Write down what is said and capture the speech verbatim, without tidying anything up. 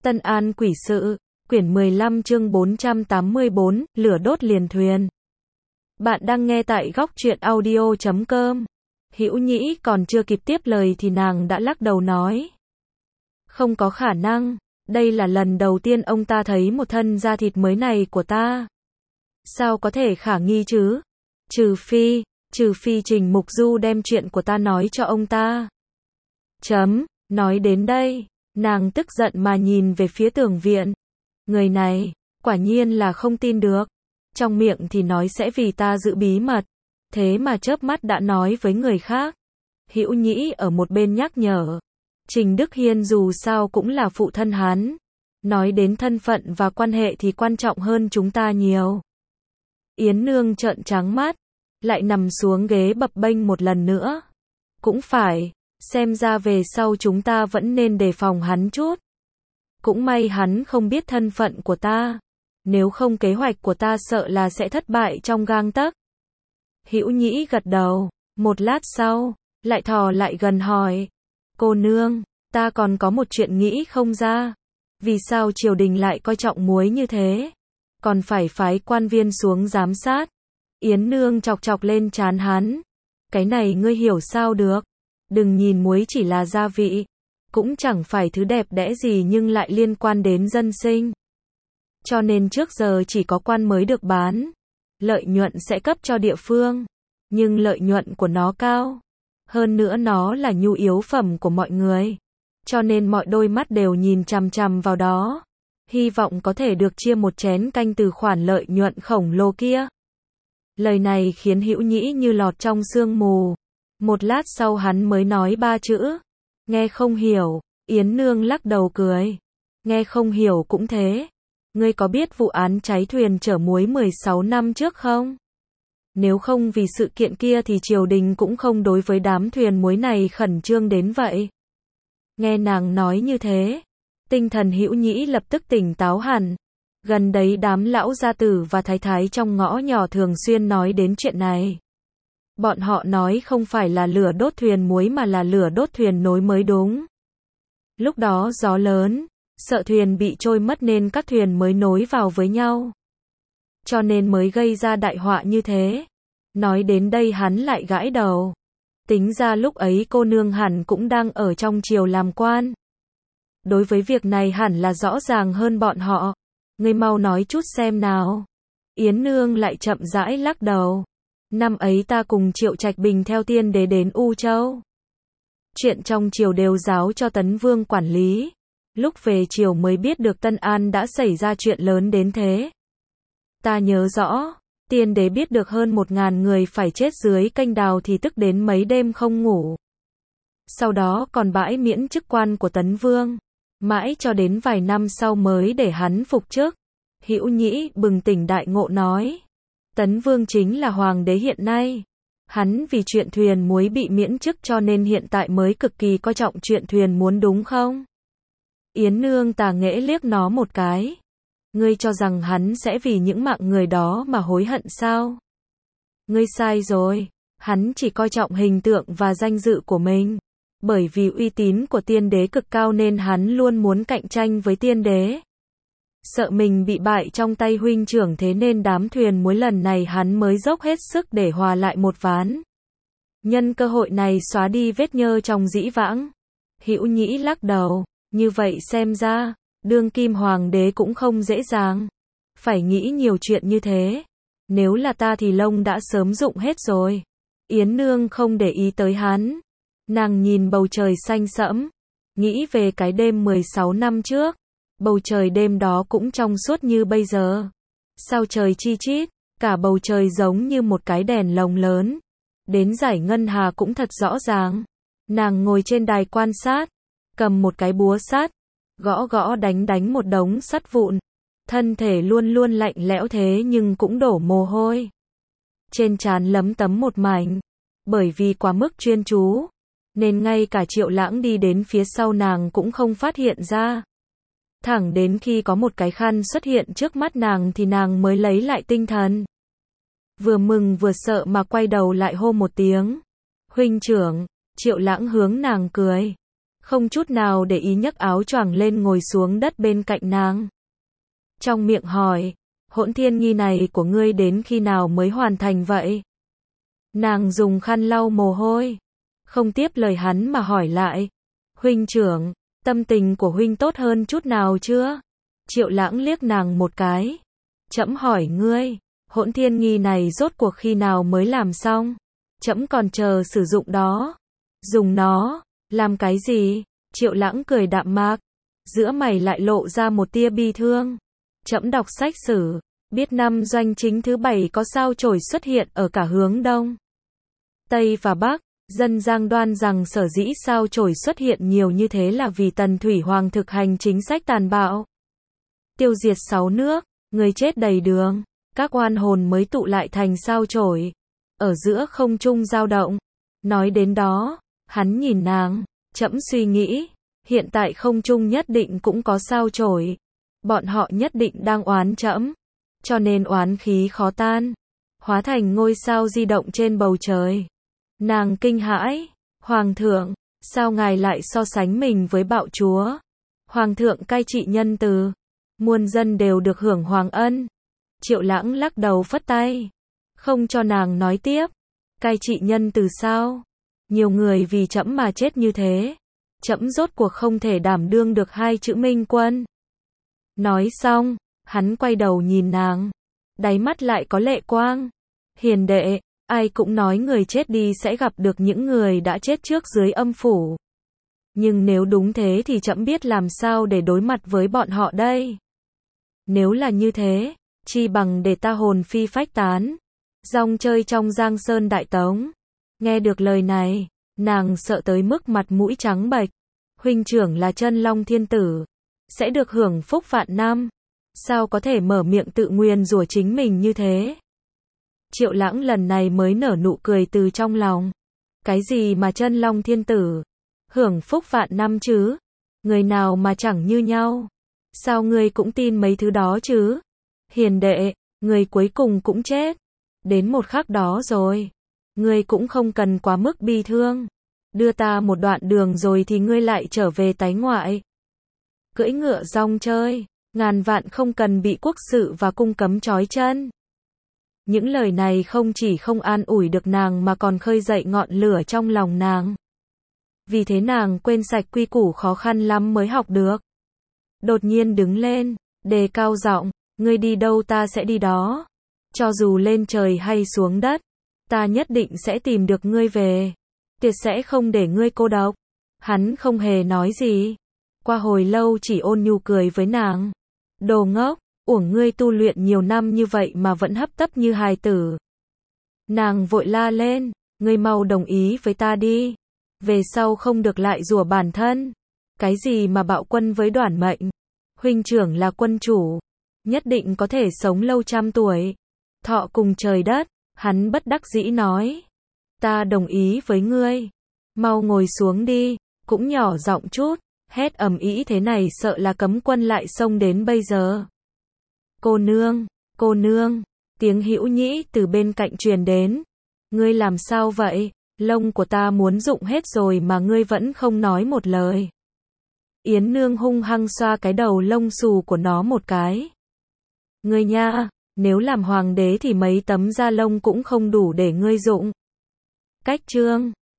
Tân An quỷ sự, quyển mười lăm chương bốn trăm tám mươi bốn, lửa đốt liền thuyền. Bạn đang nghe tại góc truyện audio chấm com. Hữu Nhĩ còn chưa kịp tiếp lời thì nàng đã lắc đầu nói. Không có khả năng, đây là lần đầu tiên ông ta thấy một thân da thịt mới này của ta. Sao có thể khả nghi chứ? Trừ phi, trừ phi Trình Mục Du đem chuyện của ta nói cho ông ta. Chấm, nói đến đây, nàng tức giận mà nhìn về phía Tưởng Viện. Người này, quả nhiên là không tin được. Trong miệng thì nói sẽ vì ta giữ bí mật, thế mà chớp mắt đã nói với người khác. Hữu Nhĩ ở một bên nhắc nhở. Trình Đức Hiên dù sao cũng là phụ thân hắn. Nói đến thân phận và quan hệ thì quan trọng hơn chúng ta nhiều. Yến Nương trợn trắng mắt, lại nằm xuống ghế bập bênh một lần nữa. Cũng phải, xem ra về sau chúng ta vẫn nên đề phòng hắn chút. Cũng may hắn không biết thân phận của ta. Nếu không kế hoạch của ta sợ là sẽ thất bại trong gang tấc. Hữu Nhĩ gật đầu, một lát sau, lại thò lại gần hỏi. Cô nương, ta còn có một chuyện nghĩ không ra. Vì sao triều đình lại coi trọng muối như thế? Còn phải phái quan viên xuống giám sát. Yến Nương chọc chọc lên trán hắn. Cái này ngươi hiểu sao được? Đừng nhìn muối chỉ là gia vị. Cũng chẳng phải thứ đẹp đẽ gì nhưng lại liên quan đến dân sinh. Cho nên trước giờ chỉ có quan mới được bán. Lợi nhuận sẽ cấp cho địa phương. Nhưng lợi nhuận của nó cao. Hơn nữa nó là nhu yếu phẩm của mọi người. Cho nên mọi đôi mắt đều nhìn chằm chằm vào đó. Hy vọng có thể được chia một chén canh từ khoản lợi nhuận khổng lồ kia. Lời này khiến Hữu Nhĩ như lọt trong sương mù. Một lát sau hắn mới nói ba chữ. Nghe không hiểu. Yến Nương lắc đầu cười. Nghe không hiểu cũng thế. Ngươi có biết vụ án cháy thuyền chở muối mười sáu năm trước không? Nếu không vì sự kiện kia thì triều đình cũng không đối với đám thuyền muối này khẩn trương đến vậy. Nghe nàng nói như thế, tinh thần Hữu Nhĩ lập tức tỉnh táo hẳn. Gần đấy đám lão gia tử và thái thái trong ngõ nhỏ thường xuyên nói đến chuyện này. Bọn họ nói không phải là lửa đốt thuyền muối mà là lửa đốt thuyền nối mới đúng. Lúc đó gió lớn, sợ thuyền bị trôi mất nên các thuyền mới nối vào với nhau. Cho nên mới gây ra đại họa như thế. Nói đến đây hắn lại gãi đầu. Tính ra lúc ấy cô nương hẳn cũng đang ở trong triều làm quan. Đối với việc này hẳn là rõ ràng hơn bọn họ. Ngươi mau nói chút xem nào. Yến Nương lại chậm rãi lắc đầu. Năm ấy ta cùng Triệu Trạch Bình theo tiên đế đến U Châu. Chuyện trong triều đều giáo cho Tấn Vương quản lý. Lúc về triều mới biết được Tân An đã xảy ra chuyện lớn đến thế. Ta nhớ rõ, tiên đế biết được hơn một ngàn người phải chết dưới kênh đào thì tức đến mấy đêm không ngủ. Sau đó còn bãi miễn chức quan của Tấn Vương. Mãi cho đến vài năm sau mới để hắn phục chức. Hữu Nhĩ bừng tỉnh đại ngộ nói. Tấn Vương chính là hoàng đế hiện nay. Hắn vì chuyện thuyền muối bị miễn chức cho nên hiện tại mới cực kỳ coi trọng chuyện thuyền muốn đúng không? Yến Nương tà nghễ liếc nó một cái. Ngươi cho rằng hắn sẽ vì những mạng người đó mà hối hận sao? Ngươi sai rồi. Hắn chỉ coi trọng hình tượng và danh dự của mình. Bởi vì uy tín của tiên đế cực cao nên hắn luôn muốn cạnh tranh với tiên đế. Sợ mình bị bại trong tay huynh trưởng thế nên đám thuyền muối lần này hắn mới dốc hết sức để hòa lại một ván. Nhân cơ hội này xóa đi vết nhơ trong dĩ vãng. Hữu Nhĩ lắc đầu. Như vậy xem ra, đương kim hoàng đế cũng không dễ dàng. Phải nghĩ nhiều chuyện như thế. Nếu là ta thì lông đã sớm rụng hết rồi. Yến Nương không để ý tới hắn. Nàng nhìn bầu trời xanh sẫm. Nghĩ về cái đêm mười sáu năm trước. Bầu trời đêm đó cũng trong suốt như bây giờ. Sao trời chi chít, cả bầu trời giống như một cái đèn lồng lớn. Đến giải ngân hà cũng thật rõ ràng. Nàng ngồi trên đài quan sát. Cầm một cái búa sắt, gõ gõ đánh đánh một đống sắt vụn. Thân thể luôn luôn lạnh lẽo thế nhưng cũng đổ mồ hôi. Trên trán lấm tấm một mảnh. Bởi vì quá mức chuyên chú, nên ngay cả Triệu Lãng đi đến phía sau nàng cũng không phát hiện ra. Thẳng đến khi có một cái khăn xuất hiện trước mắt nàng thì nàng mới lấy lại tinh thần. Vừa mừng vừa sợ mà quay đầu lại hô một tiếng. Huynh trưởng. Triệu Lãng hướng nàng cười. không chút nào để ý nhấc áo choàng lên ngồi xuống đất bên cạnh nàng. Trong miệng hỏi, hỗn thiên nghi này của ngươi đến khi nào mới hoàn thành vậy? Nàng dùng khăn lau mồ hôi, không tiếp lời hắn mà hỏi lại, huynh trưởng, tâm tình của huynh tốt hơn chút nào chưa? Triệu Lãng liếc nàng một cái, trẫm hỏi ngươi, hỗn thiên nghi này rốt cuộc khi nào mới làm xong? Trẫm còn chờ sử dụng đó. Dùng nó, làm cái gì? Triệu Lãng cười đạm mạc, giữa mày lại lộ ra một tia bi thương. Trẫm đọc sách sử, biết năm doanh chính thứ bảy có sao chổi xuất hiện ở cả hướng Đông, Tây và Bắc. Dân gian đoan rằng sở dĩ sao chổi xuất hiện nhiều như thế là vì Tần Thủy Hoàng thực hành chính sách tàn bạo, tiêu diệt sáu nước, người chết đầy đường, các oan hồn mới tụ lại thành sao chổi, ở giữa không trung dao động. Nói đến đó, hắn nhìn nàng, trẫm suy nghĩ, hiện tại không trung nhất định cũng có sao chổi, bọn họ nhất định đang oán trẫm, cho nên oán khí khó tan, hóa thành ngôi sao di động trên bầu trời. Nàng kinh hãi, Hoàng thượng, sao ngài lại so sánh mình với bạo chúa? Hoàng thượng cai trị nhân từ, muôn dân đều được hưởng hoàng ân. Triệu Lãng lắc đầu phất tay, không cho nàng nói tiếp. Cai trị nhân từ sao? Nhiều người vì trẫm mà chết như thế, trẫm rốt cuộc không thể đảm đương được hai chữ minh quân. Nói xong, hắn quay đầu nhìn nàng, đáy mắt lại có lệ quang. Hiền đệ, ai cũng nói người chết đi sẽ gặp được những người đã chết trước dưới âm phủ. Nhưng nếu đúng thế thì trẫm biết làm sao để đối mặt với bọn họ đây. Nếu là như thế, chi bằng để ta hồn phi phách tán, rong chơi trong Giang Sơn Đại Tống. Nghe được lời này, nàng sợ tới mức mặt mũi trắng bệch. Huynh trưởng là Chân Long Thiên Tử, sẽ được hưởng phúc vạn năm, sao có thể mở miệng tự nguyền rủa chính mình như thế? Triệu Lãng lần này mới nở nụ cười từ trong lòng. Cái gì mà Chân Long Thiên Tử? Hưởng phúc vạn năm chứ? Người nào mà chẳng như nhau? Sao ngươi cũng tin mấy thứ đó chứ? Hiền đệ, người cuối cùng cũng chết. Đến một khắc đó rồi. Ngươi cũng không cần quá mức bi thương. Đưa ta một đoạn đường rồi thì ngươi lại trở về tái ngoại. Cưỡi ngựa rong chơi, ngàn vạn không cần bị quốc sự và cung cấm trói chân. Những lời này không chỉ không an ủi được nàng mà còn khơi dậy ngọn lửa trong lòng nàng. Vì thế nàng quên sạch quy củ khó khăn lắm mới học được. Đột nhiên đứng lên, đề cao giọng, ngươi đi đâu ta sẽ đi đó. Cho dù lên trời hay xuống đất, ta nhất định sẽ tìm được ngươi về. Tuyệt sẽ không để ngươi cô độc. Hắn không hề nói gì. Qua hồi lâu chỉ ôn nhu cười với nàng. Đồ ngốc, uổng ngươi tu luyện nhiều năm như vậy mà vẫn hấp tấp như hài tử. Nàng vội la lên, ngươi mau đồng ý với ta đi. Về sau không được lại rủa bản thân. Cái gì mà bạo quân với Đoản Mệnh? Huynh trưởng là quân chủ, nhất định có thể sống lâu trăm tuổi. Thọ cùng trời đất, hắn bất đắc dĩ nói. Ta đồng ý với ngươi. Mau ngồi xuống đi, cũng nhỏ giọng chút, hét ầm ĩ thế này sợ là cấm quân lại xông đến bây giờ. Cô nương, cô nương, tiếng hữu nhĩ từ bên cạnh truyền đến. Ngươi làm sao vậy? Lông của ta muốn rụng hết rồi mà ngươi vẫn không nói một lời. Yến nương hung hăng xoa cái đầu lông xù của nó một cái. Ngươi nha, nếu làm hoàng đế thì mấy tấm da lông cũng không đủ để ngươi rụng. Cách chương